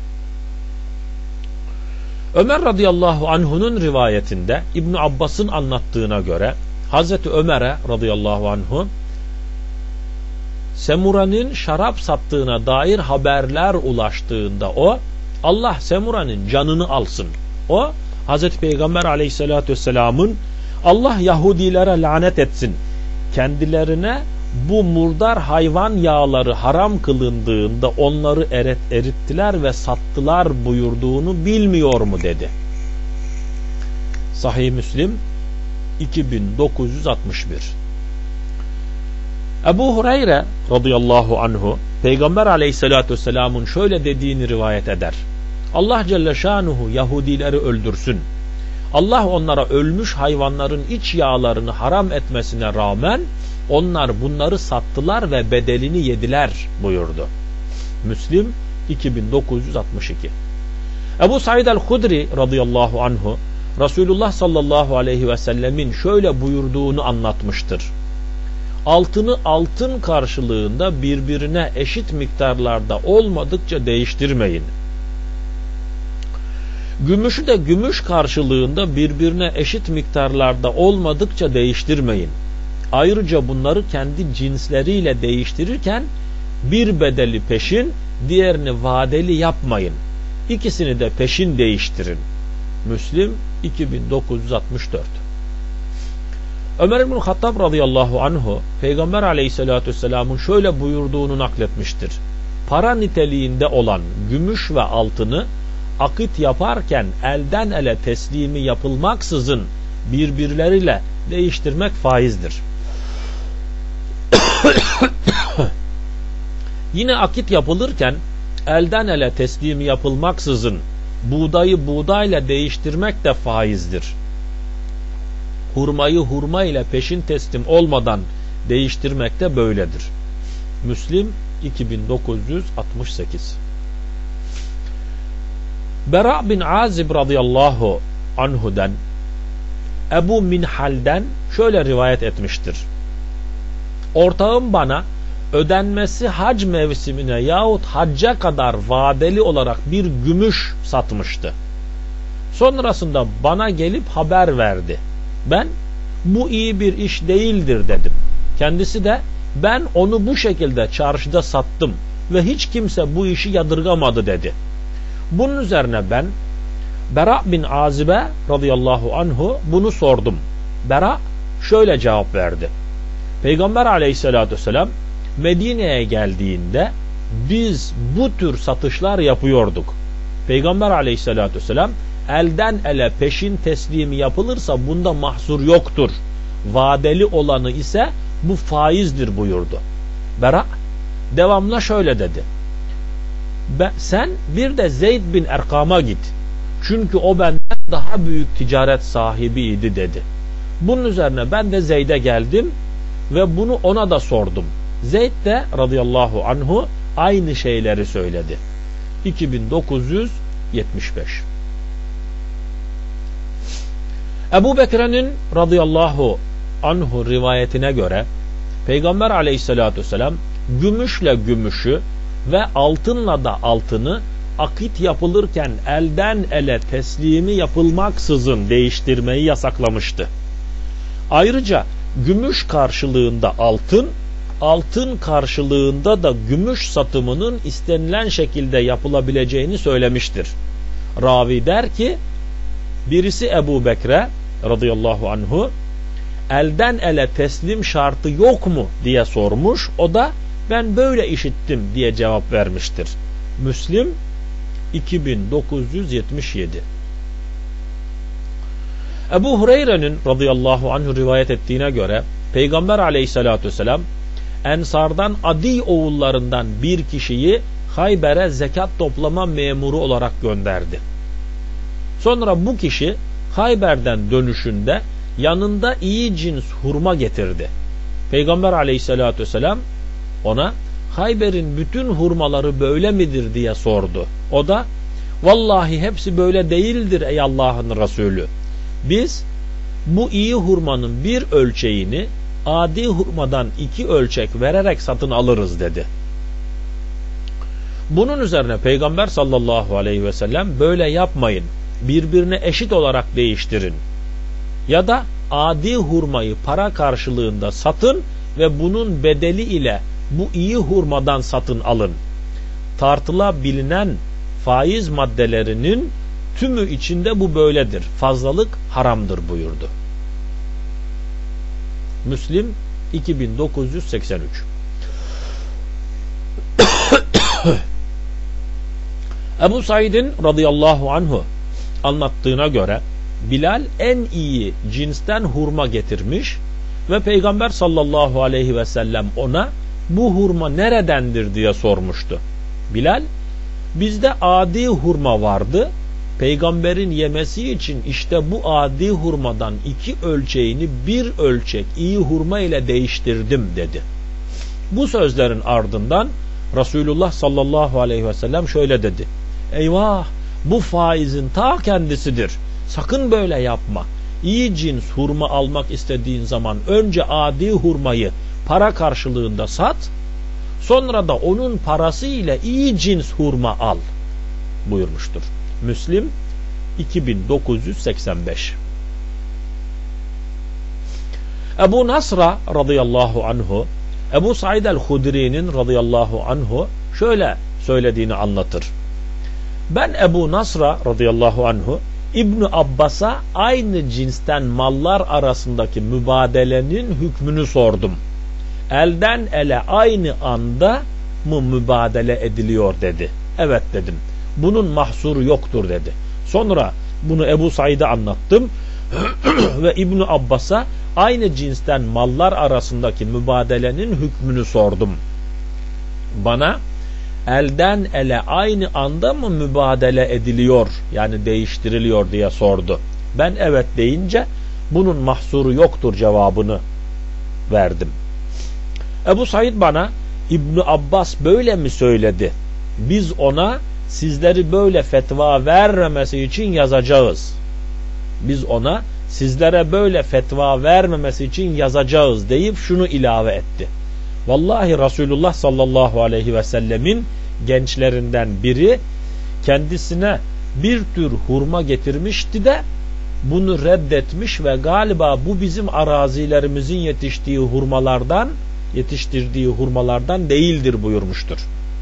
Ömer radıyallahu anhu'nun rivayetinde İbn Abbas'ın anlattığına göre Hazreti Ömer'e radıyallahu anhu Semura'nın şarap sattığına dair haberler ulaştığında o Allah Semura'nın canını alsın. O Hazreti Peygamber aleyhissalatü vesselamın Allah Yahudilere lanet etsin. Kendilerine bu murdar hayvan yağları haram kılındığında onları eret, erittiler ve sattılar buyurduğunu bilmiyor mu dedi. Sahih Müslim iki bin dokuz yüz altmış bir. Ebu Hureyre radıyallahu anhu Peygamber aleyhissalatü vesselamın şöyle dediğini rivayet eder. Allah Celle Şanuhu Yahudileri öldürsün. Allah onlara ölmüş hayvanların iç yağlarını haram etmesine rağmen onlar bunları sattılar ve bedelini yediler buyurdu. Müslim iki bin dokuz yüz altmış iki. Ebu Said el-Hudri radıyallahu anhu Resulullah sallallahu aleyhi ve sellemin şöyle buyurduğunu anlatmıştır. Altını altın karşılığında birbirine eşit miktarlarda olmadıkça değiştirmeyin. Gümüşü de gümüş karşılığında birbirine eşit miktarlarda olmadıkça değiştirmeyin. Ayrıca bunları kendi cinsleriyle değiştirirken bir bedeli peşin, diğerini vadeli yapmayın. İkisini de peşin değiştirin. Müslim iki bin dokuz yüz altmış dört. Ömer İbn Hattab radıyallahu anhu Peygamber aleyhissalatü vesselamın şöyle buyurduğunu nakletmiştir. Para niteliğinde olan gümüş ve altını akit yaparken elden ele teslimi yapılmaksızın birbirleriyle değiştirmek faizdir. Yine akit yapılırken elden ele teslimi yapılmaksızın buğdayı buğdayla değiştirmek de faizdir. Hurmayı hurma ile peşin teslim olmadan değiştirmek de böyledir. Müslim iki bin dokuz yüz altmış sekiz. Bera bin Azib radıyallahu anhu'den Ebu Minhal'den şöyle rivayet etmiştir. Ortağım bana ödenmesi hac mevsimine yahut hacca kadar vadeli olarak bir gümüş satmıştı. Sonrasında bana gelip haber verdi. Ben bu iyi bir iş değildir dedim. Kendisi de Ben onu bu şekilde çarşıda sattım ve hiç kimse bu işi yadırgamadı dedi. Bunun üzerine ben Bera bin Azibe radıyallahu anhu bunu sordum. Bera şöyle cevap verdi. Peygamber aleyhissalatü vesselam Medine'ye geldiğinde biz bu tür satışlar yapıyorduk. Peygamber aleyhissalatü vesselam elden ele peşin teslimi yapılırsa bunda mahzur yoktur. Vadeli olanı ise bu faizdir buyurdu. Bera devamla şöyle dedi. Sen bir de Zeyd bin Erkam'a git. Çünkü o benden daha büyük ticaret sahibiydi dedi. Bunun üzerine ben de Zeyd'e geldim ve bunu ona da sordum. Zeyd de radıyallahu anhu aynı şeyleri söyledi. iki bin dokuz yüz yetmiş beş. Ebu Bekir'in radıyallahu anhu rivayetine göre Peygamber aleyhissalatü vesselam gümüşle gümüşü ve altınla da altını akit yapılırken elden ele teslimi yapılmaksızın değiştirmeyi yasaklamıştı. Ayrıca gümüş karşılığında altın, altın karşılığında da gümüş satımının istenilen şekilde yapılabileceğini söylemiştir. Ravi der ki, birisi Ebu Bekre radıyallahu anhu elden ele teslim şartı yok mu diye sormuş. O da ben böyle işittim diye cevap vermiştir. Müslim iki bin dokuz yüz yetmiş yedi. Ebu Hureyre'nin radıyallahu anhu rivayet ettiğine göre Peygamber aleyhissalatü vesselam Ensardan Adi oğullarından bir kişiyi Hayber'e zekat toplama memuru olarak gönderdi. Sonra bu kişi Hayber'den dönüşünde yanında iyi cins hurma getirdi. Peygamber aleyhissalatü vesselam ona Hayber'in bütün hurmaları böyle midir diye sordu. O da vallahi hepsi böyle değildir ey Allah'ın Resulü. Biz bu iyi hurmanın bir ölçeğini adi hurmadan iki ölçek vererek satın alırız dedi. Bunun üzerine Peygamber sallallahu aleyhi ve sellem böyle yapmayın, birbirine eşit olarak değiştirin ya da adi hurmayı para karşılığında satın ve bunun bedeli ile bu iyi hurmadan satın alın. Tartılabilinen faiz maddelerinin tümü içinde bu böyledir. Fazlalık haramdır buyurdu. Müslim iki bin dokuz yüz seksen üç. Ebu Said'in radıyallahu anhu anlattığına göre Bilal en iyi cinsten hurma getirmiş ve Peygamber sallallahu aleyhi ve sellem ona bu hurma neredendir diye sormuştu. Bilal, bizde adi hurma vardı. Peygamberin yemesi için işte bu adi hurmadan iki ölçeğini bir ölçek iyi hurma ile değiştirdim dedi. Bu sözlerin ardından Resulullah sallallahu aleyhi ve sellem şöyle dedi. Eyvah, bu faizin ta kendisidir. Sakın böyle yapma. İyi cins hurma almak istediğin zaman önce adi hurmayı para karşılığında sat, sonra da onun parası ile iyi cins hurma al buyurmuştur. Müslim iki bin dokuz yüz seksen beş. Ebu Nasra radıyallahu anhu Ebu Said el-Hudri'nin radıyallahu anhu şöyle söylediğini anlatır. Ben Ebu Nasra radıyallahu anhu İbn Abbas'a aynı cinsten mallar arasındaki mübadelenin hükmünü sordum. Elden ele aynı anda mı mübadele ediliyor dedi. Evet dedim. Bunun mahsuru yoktur dedi. Sonra bunu Ebu Said'e anlattım ve İbn Abbas'a aynı cinsten mallar arasındaki mübadelenin hükmünü sordum. Bana elden ele aynı anda mı mübadele ediliyor, yani değiştiriliyor diye sordu. Ben evet deyince bunun mahsuru yoktur cevabını verdim. Ebu Said bana İbn Abbas böyle mi söyledi? Biz ona sizleri böyle fetva vermemesi için yazacağız. Biz ona sizlere böyle fetva vermemesi için yazacağız deyip şunu ilave etti. Vallahi Resulullah sallallahu aleyhi ve sellemin gençlerinden biri kendisine bir tür hurma getirmişti de bunu reddetmiş ve galiba bu bizim arazilerimizin yetiştiği hurmalardan, yetiştirdiği hurmalardan değildir buyurmuştur.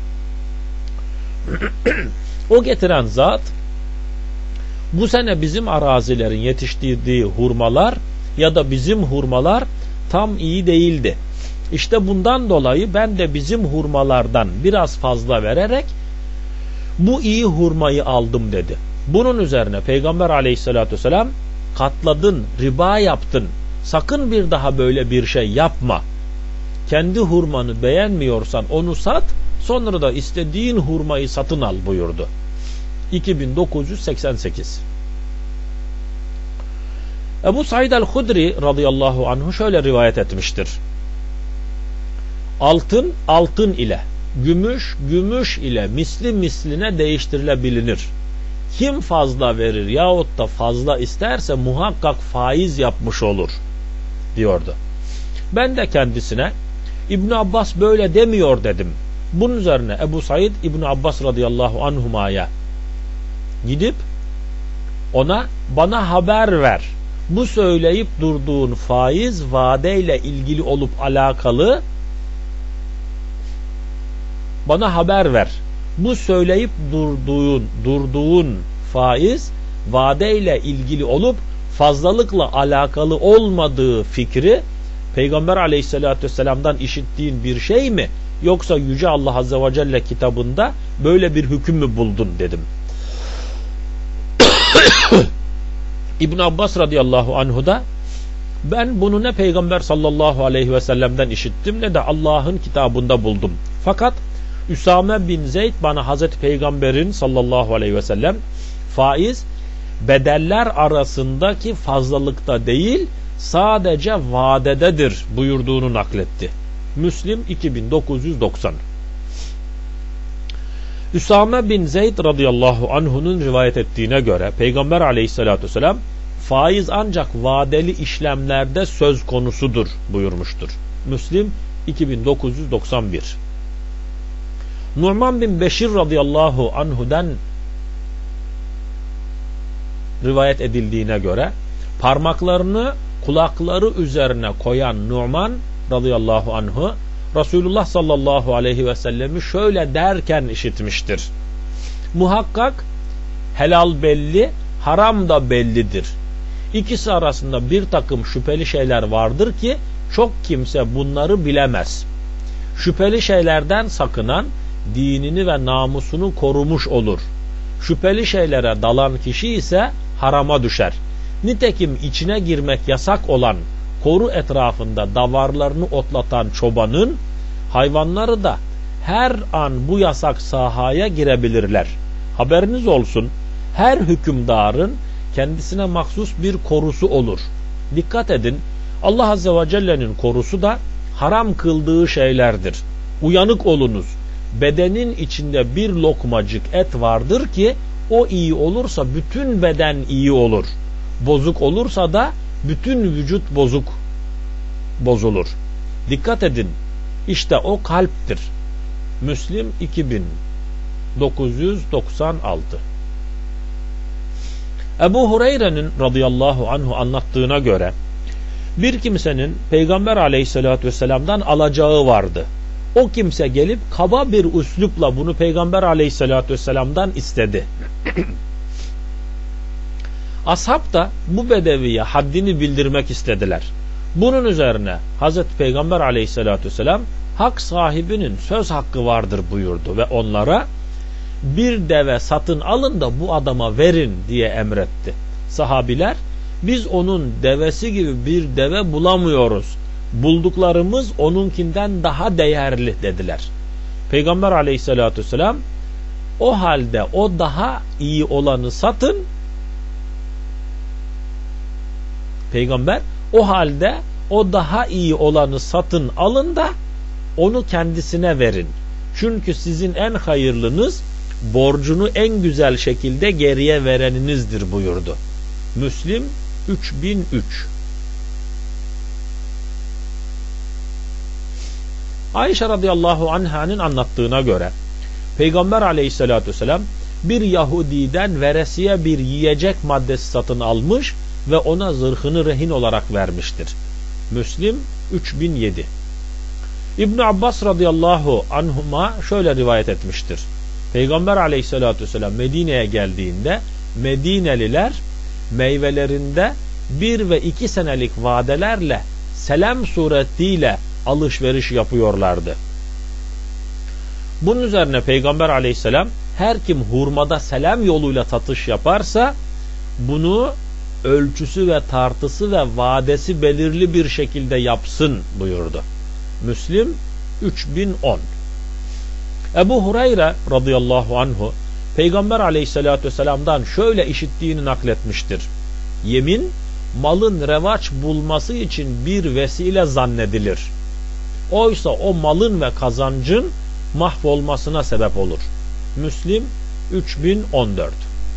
O getiren zat, bu sene bizim arazilerin yetiştirdiği hurmalar ya da bizim hurmalar tam iyi değildi. İşte bundan dolayı ben de bizim hurmalardan biraz fazla vererek bu iyi hurmayı aldım dedi. Bunun üzerine Peygamber aleyhissalatü vesselam, katladın, riba yaptın, sakın bir daha böyle bir şey yapma. Kendi hurmanı beğenmiyorsan onu sat, sonra da istediğin hurmayı satın al buyurdu. iki bin dokuz yüz seksen sekiz. Ebu Said el-Hudri radıyallahu anhu şöyle rivayet etmiştir. Altın altın ile, gümüş gümüş ile misli misline değiştirilebilir. Kim fazla verir yahut da fazla isterse muhakkak faiz yapmış olur diyordu. Ben de kendisine İbn Abbas böyle demiyor dedim. Bunun üzerine Ebu Said İbn Abbas radıyallahu anhuma'ya gidip ona, bana haber ver. Bu söyleyip durduğun faiz vadeyle ilgili olup alakalı, bana haber ver. Bu söyleyip durduğun durduğun faiz vadeyle ilgili olup fazlalıkla alakalı olmadığı fikri Peygamber aleyhissalatü vesselam'dan işittiğin bir şey mi? Yoksa Yüce Allah Azze ve Celle kitabında böyle bir hüküm mü buldun dedim. İbn Abbas radıyallahu anhu da, ben bunu ne Peygamber sallallahu aleyhi ve sellem'den işittim ne de Allah'ın kitabında buldum. Fakat Üsame bin Zeyd bana Hazreti Peygamber'in sallallahu aleyhi ve sellem faiz bedeller arasındaki fazlalıkta değil sadece vadededir buyurduğunu nakletti. Müslim iki bin dokuz yüz doksan. Üsame bin Zeyd radıyallahu anhu'nun rivayet ettiğine göre Peygamber aleyhissalatü vesselam faiz ancak vadeli işlemlerde söz konusudur buyurmuştur. Müslim iki bin dokuz yüz doksan bir. Numan bin Beşir radıyallahu anhu'dan rivayet edildiğine göre parmaklarını kulakları üzerine koyan Numan radıyallahu anhu Resulullah sallallahu aleyhi ve sellemi şöyle derken işitmiştir. Muhakkak helal belli, haram da bellidir. İkisi arasında bir takım şüpheli şeyler vardır ki çok kimse bunları bilemez. Şüpheli şeylerden sakınan dinini ve namusunu korumuş olur. Şüpheli şeylere dalan kişi ise harama düşer. Nitekim içine girmek yasak olan koru etrafında davarlarını otlatan çobanın hayvanları da her an bu yasak sahaya girebilirler. Haberiniz olsun, her hükümdarın kendisine mahsus bir korusu olur. Dikkat edin, Allah Azze ve Celle'nin korusu da haram kıldığı şeylerdir. Uyanık olunuz. Bedenin içinde bir lokmacık et vardır ki o iyi olursa bütün beden iyi olur. Bozuk olursa da bütün vücut bozuk bozulur. Dikkat edin, işte o kalptir. Müslim iki bin dokuz yüz doksan altı. Ebu Hureyre'nin radıyallahu anhu anlattığına göre bir kimsenin Peygamber aleyhissalatü vesselam'dan alacağı vardı. O kimse gelip kaba bir üslupla bunu Peygamber aleyhissalatü vesselam'dan istedi. Ashab da bu bedeviye haddini bildirmek istediler. Bunun üzerine Hazreti Peygamber aleyhissalatü vesselam hak sahibinin söz hakkı vardır buyurdu ve onlara bir deve satın alın da bu adama verin diye emretti. Sahabiler, biz onun devesi gibi bir deve bulamıyoruz. Bulduklarımız onunkinden daha değerli dediler. Peygamber aleyhissalatü vesselam, o halde o daha iyi olanı satın. Peygamber, o halde o daha iyi olanı satın alın da onu kendisine verin. Çünkü sizin en hayırlınız borcunu en güzel şekilde geriye vereninizdir buyurdu. Müslim üç bin üç. Ayşe radıyallahu anh'ın anlattığına göre Peygamber aleyhissalatü vesselam bir Yahudiden veresiye bir yiyecek maddesi satın almış ve ona zırhını rehin olarak vermiştir. Müslim üç bin yedi. İbn Abbas radıyallahu anhuma şöyle rivayet etmiştir. Peygamber aleyhissalatü vesselam Medine'ye geldiğinde Medineliler meyvelerinde bir ve iki senelik vadelerle selam suretiyle alışveriş yapıyorlardı. Bunun üzerine Peygamber aleyhisselam her kim hurmada selam yoluyla satış yaparsa bunu ölçüsü ve tartısı ve vadesi belirli bir şekilde yapsın buyurdu. Müslim üç bin on. Ebu Hureyre radıyallahu anhu Peygamber aleyhissalatü vesselam'dan şöyle işittiğini nakletmiştir. Yemin malın revaç bulması için bir vesile zannedilir. Oysa o malın ve kazancın mahvolmasına sebep olur. Müslim üç bin on dört.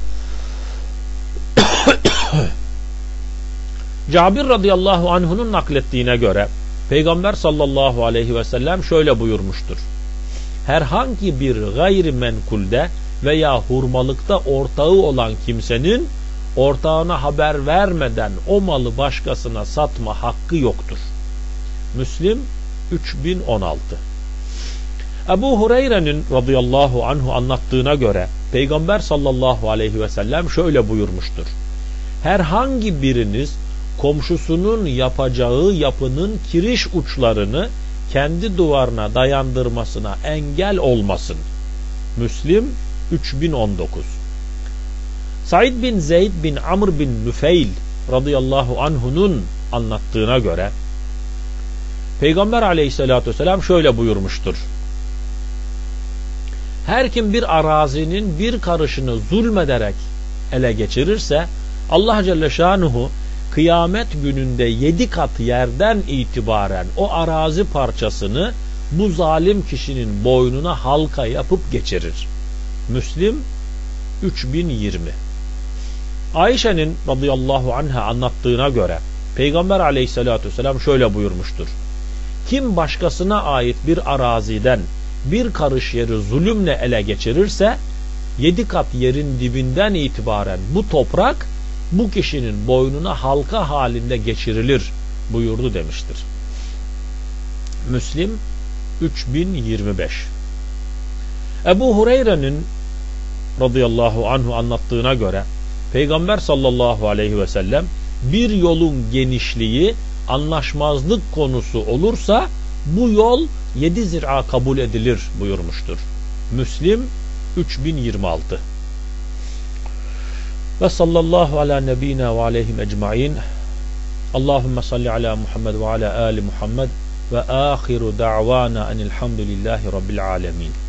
Cabir radıyallahu anhu'nun naklettiğine göre Peygamber sallallahu aleyhi ve sellem şöyle buyurmuştur. Herhangi bir gayrimenkulde veya hurmalıkta ortağı olan kimsenin ortağına haber vermeden o malı başkasına satma hakkı yoktur. Müslim üç bin on altı. Ebu Hureyre'nin radıyallahu anhu anlattığına göre Peygamber sallallahu aleyhi ve sellem şöyle buyurmuştur. Herhangi biriniz komşusunun yapacağı yapının kiriş uçlarını kendi duvarına dayandırmasına engel olmasın. Müslim üç bin on dokuz. Said bin Zeyd bin Amr bin Nüfeyl radıyallahu anhu'nun anlattığına göre Peygamber aleyhissalatü vesselam şöyle buyurmuştur. Her kim bir arazinin bir karışını zulmederek ele geçirirse Allah Celle Şanuhu kıyamet gününde yedi kat yerden itibaren o arazi parçasını bu zalim kişinin boynuna halka yapıp geçirir. Müslim üç bin yirmi. Ayşe'nin radıyallahu anha anlattığına göre Peygamber aleyhissalatü vesselam şöyle buyurmuştur. Kim başkasına ait bir araziden bir karış yeri zulümle ele geçirirse yedi kat yerin dibinden itibaren bu toprak bu kişinin boynuna halka halinde geçirilir buyurdu demiştir. Müslim üç bin yirmi beş. Ebu Hureyre'nin radıyallahu anhu anlattığına göre Peygamber sallallahu aleyhi ve sellem bir yolun genişliği anlaşmazlık konusu olursa bu yol yedi zira kabul edilir buyurmuştur. Müslim üç bin yirmi altı. Ve sallallahu ala nebina ve aleyhim ecmain. Allahümme salli ala Muhammed ve ala ali Muhammed ve ahiru da'vana enilhamdülillahi rabbil alemin.